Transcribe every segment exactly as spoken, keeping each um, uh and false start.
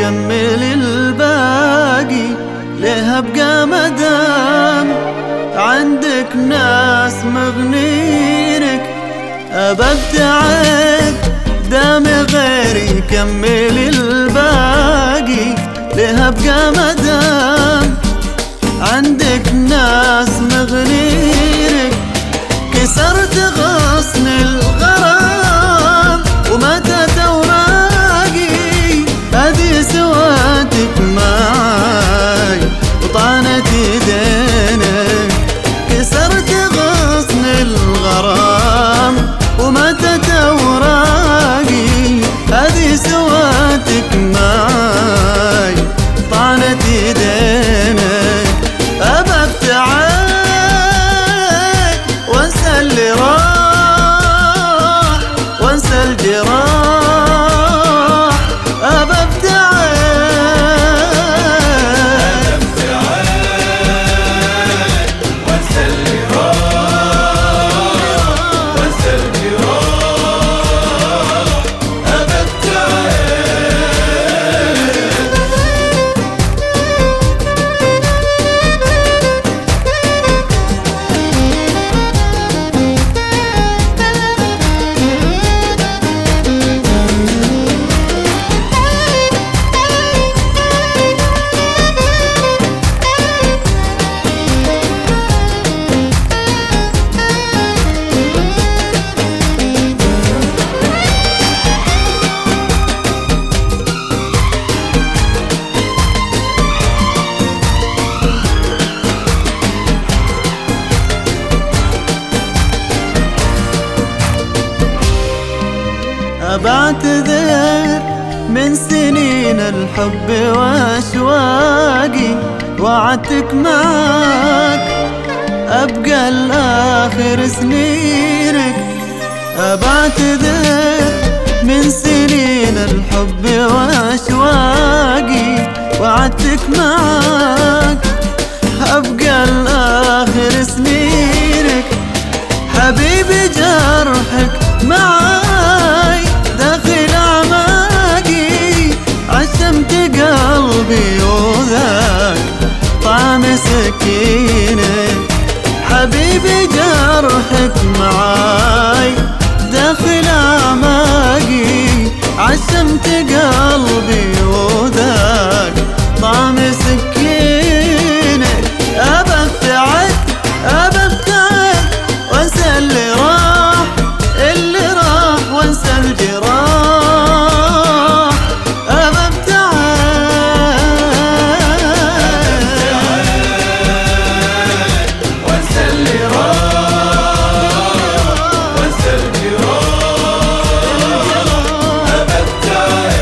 كمل الباقي ليه ابقى مدام عندك ناس مغنينك ابدعك دام غيري كمل الباقي ليه ابقى مدام عندك ناس مغنينك كسرت غصن الغرام وماتت اوراقي هذه سواتك معاي وطعنت يدينك كسرت غصن الغرام وماتت اوراقي هذه سواتك معاي طعنت يدينك ابى ابتعد وانسى اللي راح وانسى الجراح ابى ابتعد وانسى اللي راح وانسى الجراح ابى ابتعد. بعتذر من سنين الحب واشواقي وعدتك معاك ابقى الاخر سنينك بعتذر من سنين الحب واشواقي وعدتك معاك ابقى الاخر سنينك حبيبي جرحك معاي داخل أعماقي عشمت قلبي وذاك طعم سكينك حبيبي جرحك معاي داخل أعماقي عشمت قلبي وذاك طعم سكينك أبى ابتعد أبى ابتعد وانسى اللي راح اللي راح وانسى الجراح أبى ابتعد وانسى اللي راح وانسى الجراح أبى ابتعد.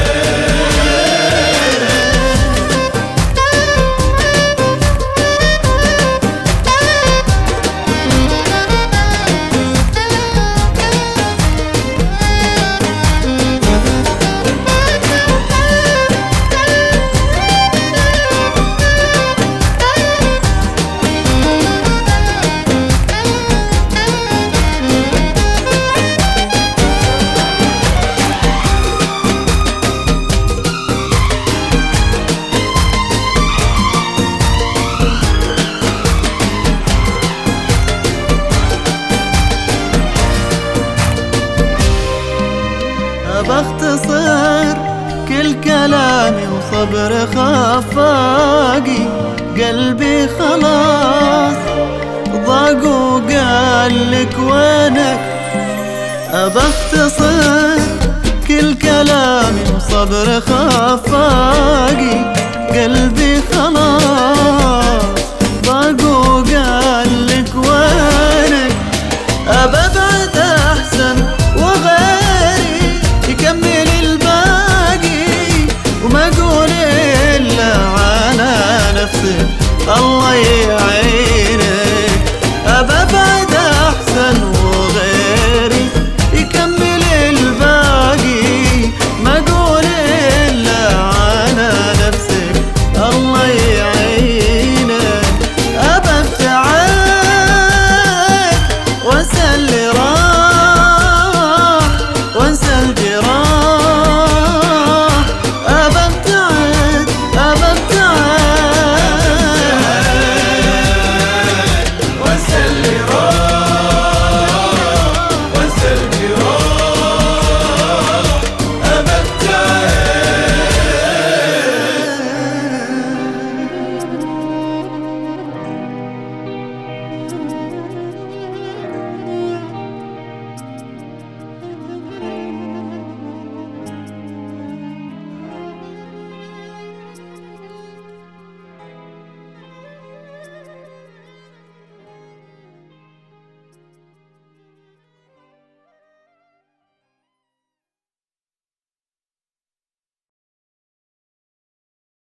بختصر كل كلامي وصبر خفاقي قلبي خلاص ضاق وقال لك وينك بختصر كل كلامي وصبر خفاقي قلبي خلاص